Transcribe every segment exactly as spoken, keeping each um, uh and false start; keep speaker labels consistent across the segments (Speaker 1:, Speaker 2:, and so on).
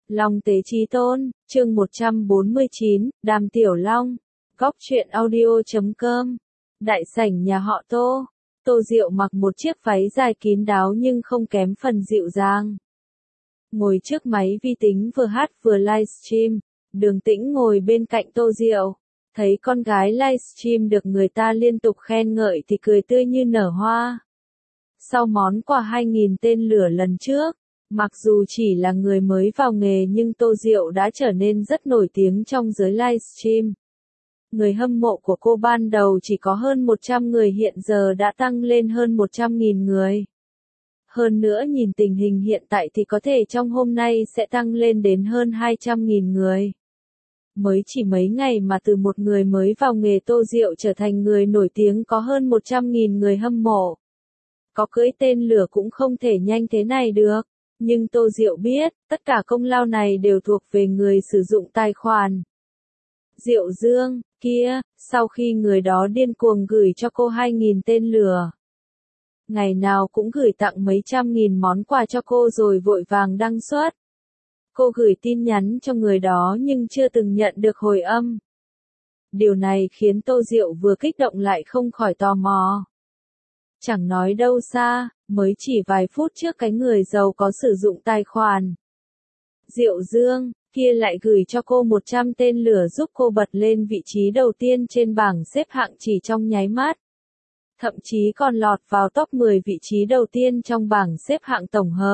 Speaker 1: Long Tế Chí Tôn, chương một trăm bốn mươi chín, Đàm Tiểu Long, góc truyện audio chấm com. Đại sảnh nhà họ Tô, Tô Diệu mặc một chiếc váy dài kín đáo nhưng không kém phần dịu dàng. Ngồi trước máy vi tính vừa hát vừa livestream, Đường Tĩnh ngồi bên cạnh Tô Diệu, thấy con gái livestream được người ta liên tục khen ngợi thì cười tươi như nở hoa. Sau món quà hai nghìn tên lửa lần trước, mặc dù chỉ là người mới vào nghề nhưng Tô Diệu đã trở nên rất nổi tiếng trong giới livestream. Người hâm mộ của cô ban đầu chỉ có hơn một trăm người hiện giờ đã tăng lên hơn một trăm nghìn người. Hơn nữa nhìn tình hình hiện tại thì có thể trong hôm nay sẽ tăng lên đến hơn hai trăm nghìn người. Mới chỉ mấy ngày mà từ một người mới vào nghề Tô Diệu trở thành người nổi tiếng có hơn một trăm nghìn người hâm mộ. Có cưỡi tên lửa cũng không thể nhanh thế này được. Nhưng Tô Diệu biết, tất cả công lao này đều thuộc về người sử dụng tài khoản. Diệu Dương, kia, sau khi người đó điên cuồng gửi cho cô hai nghìn tên lửa. Ngày nào cũng gửi tặng mấy trăm nghìn món quà cho cô rồi vội vàng đăng xuất. Cô gửi tin nhắn cho người đó nhưng chưa từng nhận được hồi âm. Điều này khiến Tô Diệu vừa kích động lại không khỏi tò mò. Chẳng nói đâu xa, mới chỉ vài phút trước cái người giàu có sử dụng tài khoản Diệu Dương, kia lại gửi cho cô một trăm tên lửa giúp cô bật lên vị trí đầu tiên trên bảng xếp hạng chỉ trong nháy mắt. Thậm chí còn lọt vào top mười vị trí đầu tiên trong bảng xếp hạng tổng hợp.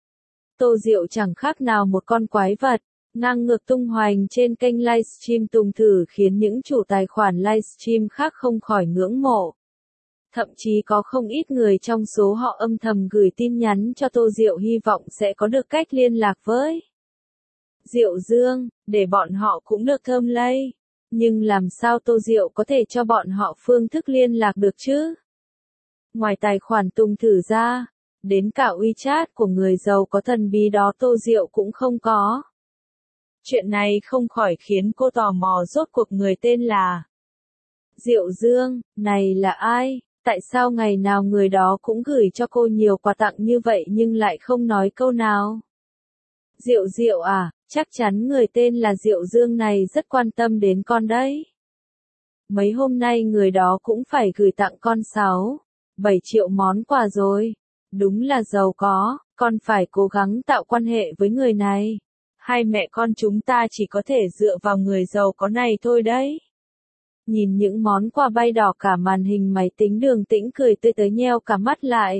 Speaker 1: Tô Diệu chẳng khác nào một con quái vật, ngang ngược tung hoành trên kênh livestream Tùng Thử khiến những chủ tài khoản livestream khác không khỏi ngưỡng mộ. Thậm chí có không ít người trong số họ âm thầm gửi tin nhắn cho Tô Diệu hy vọng sẽ có được cách liên lạc với Diệu Dương, để bọn họ cũng được thơm lây. Nhưng làm sao Tô Diệu có thể cho bọn họ phương thức liên lạc được chứ? Ngoài tài khoản Tùng Thử ra, đến cả WeChat của người giàu có thần bí đó Tô Diệu cũng không có. Chuyện này không khỏi khiến cô tò mò rốt cuộc người tên là Diệu Dương, này là ai? Tại sao ngày nào người đó cũng gửi cho cô nhiều quà tặng như vậy nhưng lại không nói câu nào? Diệu Diệu à, chắc chắn người tên là Diệu Dương này rất quan tâm đến con đấy. Mấy hôm nay người đó cũng phải gửi tặng con sáu, bảy triệu món quà rồi. Đúng là giàu có, con phải cố gắng tạo quan hệ với người này. Hai mẹ con chúng ta chỉ có thể dựa vào người giàu có này thôi đấy. Nhìn những món quà bay đỏ cả màn hình máy tính Đường Tĩnh cười tươi tới nheo cả mắt lại.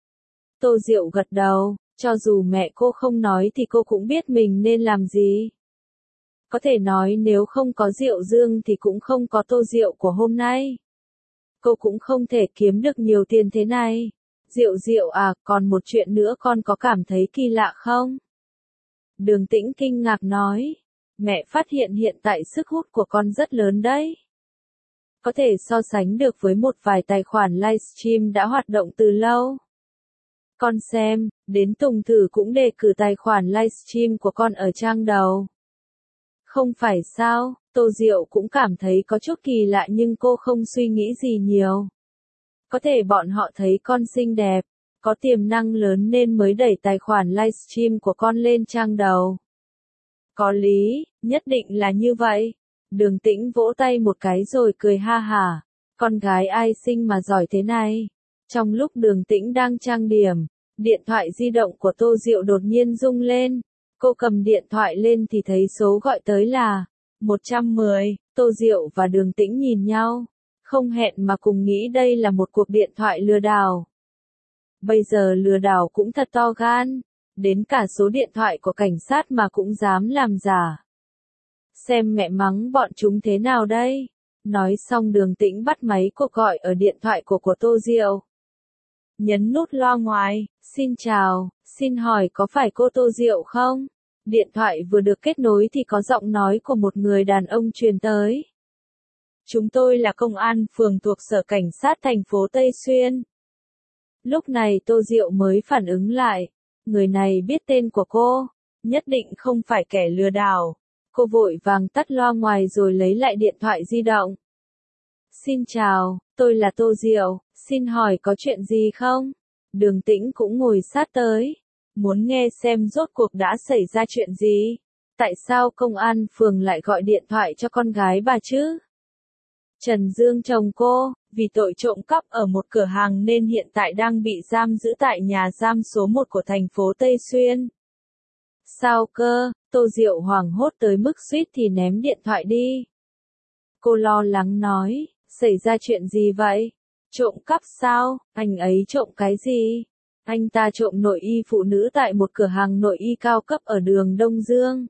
Speaker 1: Tô Diệu gật đầu, cho dù mẹ cô không nói thì cô cũng biết mình nên làm gì. Có thể nói nếu không có Diệu Dương thì cũng không có Tô Diệu của hôm nay. Cô cũng không thể kiếm được nhiều tiền thế này. Diệu Diệu à, còn một chuyện nữa con có cảm thấy kỳ lạ không? Đường Tĩnh kinh ngạc nói. Mẹ phát hiện hiện tại sức hút của con rất lớn đấy. Có thể so sánh được với một vài tài khoản livestream đã hoạt động từ lâu. Con xem, đến Tùng Thử cũng đề cử tài khoản livestream của con ở trang đầu. Không phải sao, Tô Diệu cũng cảm thấy có chút kỳ lạ nhưng cô không suy nghĩ gì nhiều. Có thể bọn họ thấy con xinh đẹp, có tiềm năng lớn nên mới đẩy tài khoản livestream của con lên trang đầu. Có lý, nhất định là như vậy. Đường Tĩnh vỗ tay một cái rồi cười ha hả. Con gái ai xinh mà giỏi thế này. Trong lúc Đường Tĩnh đang trang điểm, điện thoại di động của Tô Diệu đột nhiên rung lên. Cô cầm điện thoại lên thì thấy số gọi tới là một trăm mười. Tô Diệu và Đường Tĩnh nhìn nhau, không hẹn mà cùng nghĩ đây là một cuộc điện thoại lừa đảo. Bây giờ lừa đảo cũng thật to gan, đến cả số điện thoại của cảnh sát mà cũng dám làm giả. Xem mẹ mắng bọn chúng thế nào đây? Nói xong Đường Tĩnh bắt máy cuộc gọi ở điện thoại của của Tô Diệu. Nhấn nút loa ngoài, xin chào, xin hỏi có phải cô Tô Diệu không? Điện thoại vừa được kết nối thì có giọng nói của một người đàn ông truyền tới. Chúng tôi là công an phường thuộc Sở Cảnh sát thành phố Tây Xuyên. Lúc này Tô Diệu mới phản ứng lại. Người này biết tên của cô, nhất định không phải kẻ lừa đảo. Cô vội vàng tắt loa ngoài rồi lấy lại điện thoại di động. Xin chào, tôi là Tô Diệu, xin hỏi có chuyện gì không? Đường Tĩnh cũng ngồi sát tới. Muốn nghe xem rốt cuộc đã xảy ra chuyện gì? Tại sao công an phường lại gọi điện thoại cho con gái bà chứ? Trần Dương chồng cô, vì tội trộm cắp ở một cửa hàng nên hiện tại đang bị giam giữ tại nhà giam số một của thành phố Tây Xuyên. Sao cơ? Tô Diệu hoảng hốt tới mức suýt thì ném điện thoại đi. Cô lo lắng nói, xảy ra chuyện gì vậy? Trộm cắp sao? Anh ấy trộm cái gì? Anh ta trộm nội y phụ nữ tại một cửa hàng nội y cao cấp ở đường Đông Dương.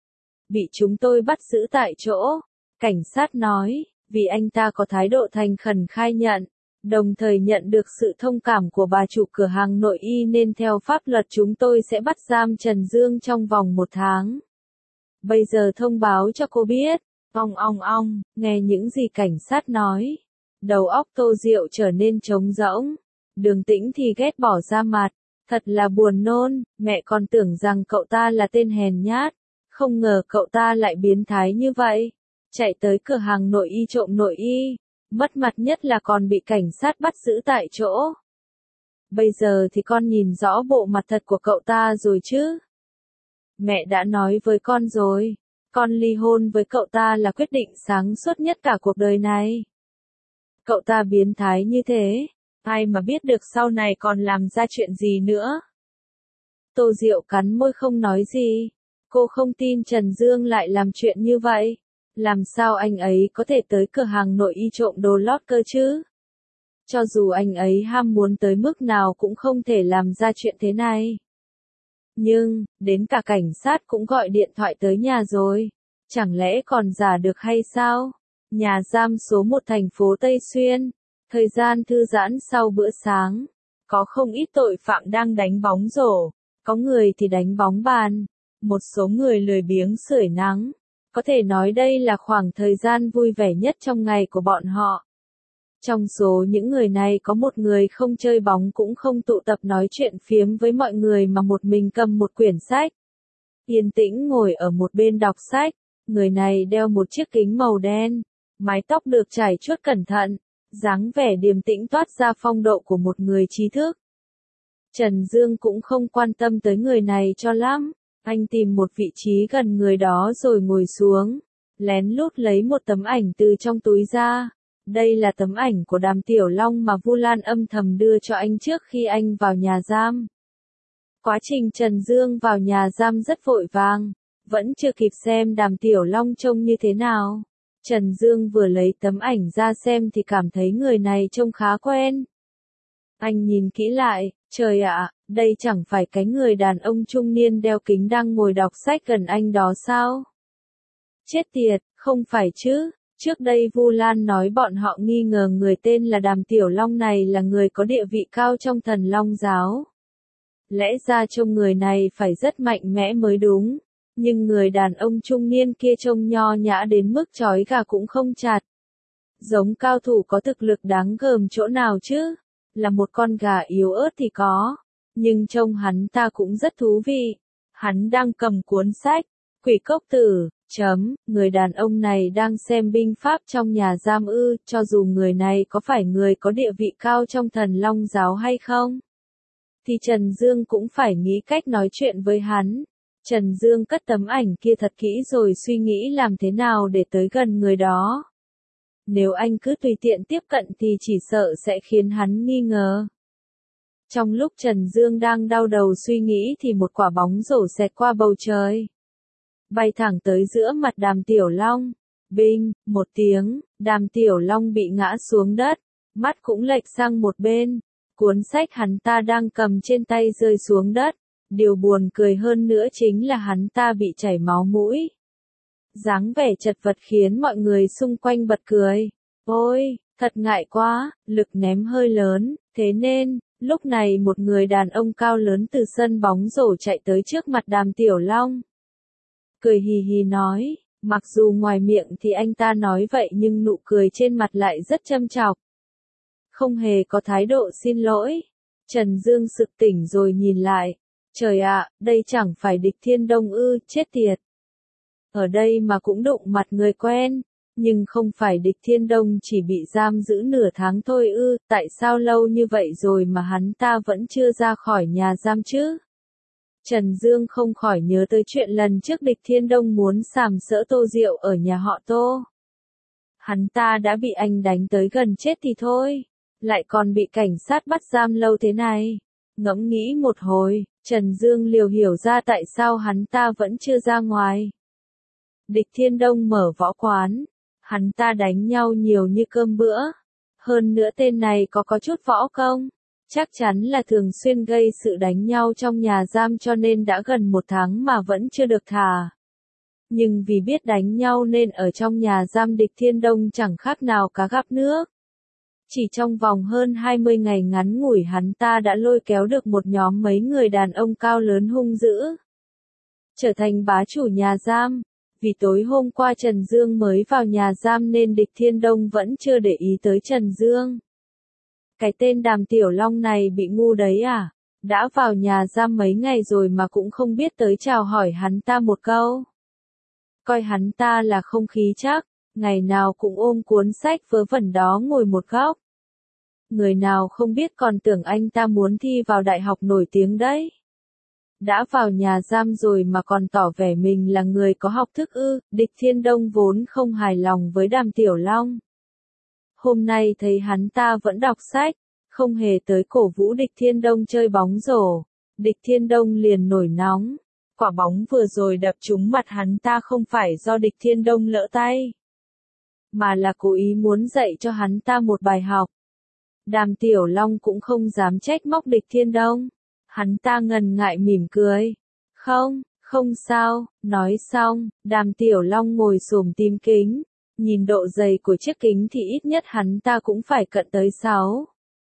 Speaker 1: Bị chúng tôi bắt giữ tại chỗ. Cảnh sát nói, vì anh ta có thái độ thành khẩn khai nhận, đồng thời nhận được sự thông cảm của bà chủ cửa hàng nội y nên theo pháp luật chúng tôi sẽ bắt giam Trần Dương trong vòng một tháng. Bây giờ thông báo cho cô biết. Ong ong ong, nghe những gì cảnh sát nói. Đầu óc Tô Diệu trở nên trống rỗng. Đường Tĩnh thì ghét bỏ ra mặt. Thật là buồn nôn, mẹ còn tưởng rằng cậu ta là tên hèn nhát. Không ngờ cậu ta lại biến thái như vậy. Chạy tới cửa hàng nội y trộm nội y. Mất mặt nhất là còn bị cảnh sát bắt giữ tại chỗ. Bây giờ thì con nhìn rõ bộ mặt thật của cậu ta rồi chứ? Mẹ đã nói với con rồi. Con ly hôn với cậu ta là quyết định sáng suốt nhất cả cuộc đời này. Cậu ta biến thái như thế, ai mà biết được sau này còn làm ra chuyện gì nữa. Tô Diệu cắn môi không nói gì. Cô không tin Trần Dương lại làm chuyện như vậy. Làm sao anh ấy có thể tới cửa hàng nội y trộm đồ lót cơ chứ? Cho dù anh ấy ham muốn tới mức nào cũng không thể làm ra chuyện thế này. Nhưng, đến cả cảnh sát cũng gọi điện thoại tới nhà rồi. Chẳng lẽ còn giả được hay sao? Nhà giam số một thành phố Tây Xuyên. Thời gian thư giãn sau bữa sáng. Có không ít tội phạm đang đánh bóng rổ. Có người thì đánh bóng bàn. Một số người lười biếng sưởi nắng. Có thể nói đây là khoảng thời gian vui vẻ nhất trong ngày của bọn họ. Trong số những người này có một người không chơi bóng cũng không tụ tập nói chuyện phiếm với mọi người mà một mình cầm một quyển sách. Yên tĩnh ngồi ở một bên đọc sách. Người này đeo một chiếc kính màu đen. Mái tóc được chải chuốt cẩn thận. Dáng vẻ điềm tĩnh toát ra phong độ của một người trí thức. Trần Dương cũng không quan tâm tới người này cho lắm. Anh tìm một vị trí gần người đó rồi ngồi xuống. Lén lút lấy một tấm ảnh từ trong túi ra. Đây là tấm ảnh của Đàm Tiểu Long mà Vu Lan âm thầm đưa cho anh trước khi anh vào nhà giam. Quá trình Trần Dương vào nhà giam rất vội vàng. Vẫn chưa kịp xem Đàm Tiểu Long trông như thế nào. Trần Dương vừa lấy tấm ảnh ra xem thì cảm thấy người này trông khá quen. Anh nhìn kỹ lại, trời ạ, đây chẳng phải cái người đàn ông trung niên đeo kính đang ngồi đọc sách gần anh đó sao? Chết tiệt, không phải chứ, trước đây Vu Lan nói bọn họ nghi ngờ người tên là Đàm Tiểu Long này là người có địa vị cao trong Thần Long giáo. Lẽ ra trông người này phải rất mạnh mẽ mới đúng. Nhưng người đàn ông trung niên kia trông nho nhã đến mức chói gà cũng không chặt. Giống cao thủ có thực lực đáng gờm chỗ nào chứ? Là một con gà yếu ớt thì có. Nhưng trông hắn ta cũng rất thú vị. Hắn đang cầm cuốn sách. Quỷ cốc tử, chấm, người đàn ông này đang xem binh pháp trong nhà giam ư, cho dù người này có phải người có địa vị cao trong Thần Long giáo hay không. Thì Trần Dương cũng phải nghĩ cách nói chuyện với hắn. Trần Dương cất tấm ảnh kia thật kỹ rồi suy nghĩ làm thế nào để tới gần người đó. Nếu anh cứ tùy tiện tiếp cận thì chỉ sợ sẽ khiến hắn nghi ngờ. Trong lúc Trần Dương đang đau đầu suy nghĩ thì một quả bóng rổ xẹt qua bầu trời. Bay thẳng tới giữa mặt Đàm Tiểu Long. Binh, một tiếng, Đàm Tiểu Long bị ngã xuống đất. Mắt cũng lệch sang một bên. Cuốn sách hắn ta đang cầm trên tay rơi xuống đất. Điều buồn cười hơn nữa chính là hắn ta bị chảy máu mũi. Dáng vẻ chật vật khiến mọi người xung quanh bật cười. Ôi, thật ngại quá, lực ném hơi lớn, thế nên, lúc này một người đàn ông cao lớn từ sân bóng rổ chạy tới trước mặt Đàm Tiểu Long. Cười hì hì nói, mặc dù ngoài miệng thì anh ta nói vậy nhưng nụ cười trên mặt lại rất châm chọc. Không hề có thái độ xin lỗi. Trần Dương sực tỉnh rồi nhìn lại. Trời ạ, đây chẳng phải Địch Thiên Đông ư, chết tiệt. Ở đây mà cũng đụng mặt người quen. Nhưng không phải Địch Thiên Đông chỉ bị giam giữ nửa tháng thôi ư, tại sao lâu như vậy rồi mà hắn ta vẫn chưa ra khỏi nhà giam chứ? Trần Dương không khỏi nhớ tới chuyện lần trước Địch Thiên Đông muốn sàm sỡ Tô Diệu ở nhà họ Tô. Hắn ta đã bị anh đánh tới gần chết thì thôi, lại còn bị cảnh sát bắt giam lâu thế này. Ngẫm nghĩ một hồi, Trần Dương liều hiểu ra tại sao hắn ta vẫn chưa ra ngoài. Địch Thiên Đông mở võ quán, hắn ta đánh nhau nhiều như cơm bữa. Hơn nữa tên này có có chút võ công, chắc chắn là thường xuyên gây sự đánh nhau trong nhà giam cho nên đã gần một tháng mà vẫn chưa được thả. Nhưng vì biết đánh nhau nên ở trong nhà giam Địch Thiên Đông chẳng khác nào cá gặp nước. Chỉ trong vòng hơn hai mươi ngày ngắn ngủi hắn ta đã lôi kéo được một nhóm mấy người đàn ông cao lớn hung dữ, trở thành bá chủ nhà giam. Vì tối hôm qua Trần Dương mới vào nhà giam nên Địch Thiên Đông vẫn chưa để ý tới Trần Dương. Cái tên Đàm Tiểu Long này bị ngu đấy à? Đã vào nhà giam mấy ngày rồi mà cũng không biết tới chào hỏi hắn ta một câu. Coi hắn ta là không khí chắc, ngày nào cũng ôm cuốn sách vớ vẩn đó ngồi một góc. Người nào không biết còn tưởng anh ta muốn thi vào đại học nổi tiếng đấy. Đã vào nhà giam rồi mà còn tỏ vẻ mình là người có học thức ư. Địch Thiên Đông vốn không hài lòng với Đàm Tiểu Long. Hôm nay thấy hắn ta vẫn đọc sách, không hề tới cổ vũ Địch Thiên Đông chơi bóng rổ. Địch Thiên Đông liền nổi nóng. Quả bóng vừa rồi đập trúng mặt hắn ta không phải do Địch Thiên Đông lỡ tay, mà là cố ý muốn dạy cho hắn ta một bài học. Đàm Tiểu Long cũng không dám trách móc Địch Thiên Đông. Hắn ta ngần ngại mỉm cười. Không, không sao, nói xong, Đàm Tiểu Long ngồi xổm tìm kính. Nhìn độ dày của chiếc kính thì ít nhất hắn ta cũng phải cận tới sáu,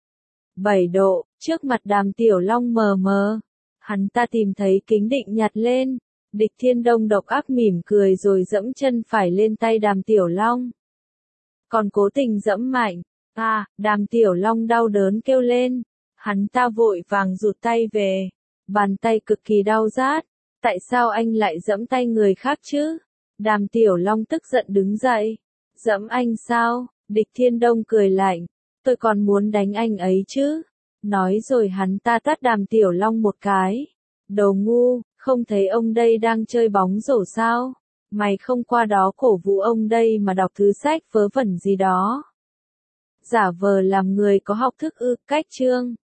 Speaker 1: bảy độ, trước mặt Đàm Tiểu Long mờ mờ. Hắn ta tìm thấy kính định nhặt lên. Địch Thiên Đông độc ác mỉm cười rồi dẫm chân phải lên tay Đàm Tiểu Long. Còn cố tình dẫm mạnh. À, Đàm Tiểu Long đau đớn kêu lên. Hắn ta vội vàng rụt tay về. Bàn tay cực kỳ đau rát. Tại sao anh lại dẫm tay người khác chứ? Đàm Tiểu Long tức giận đứng dậy. Dẫm anh sao? Địch Thiên Đông cười lạnh. Tôi còn muốn đánh anh ấy chứ. Nói rồi hắn ta tát Đàm Tiểu Long một cái. Đồ ngu, không thấy ông đây đang chơi bóng rổ sao? Mày không qua đó cổ vũ ông đây mà đọc thứ sách vớ vẩn gì đó. Giả vờ làm người có học thức ư. Cách chương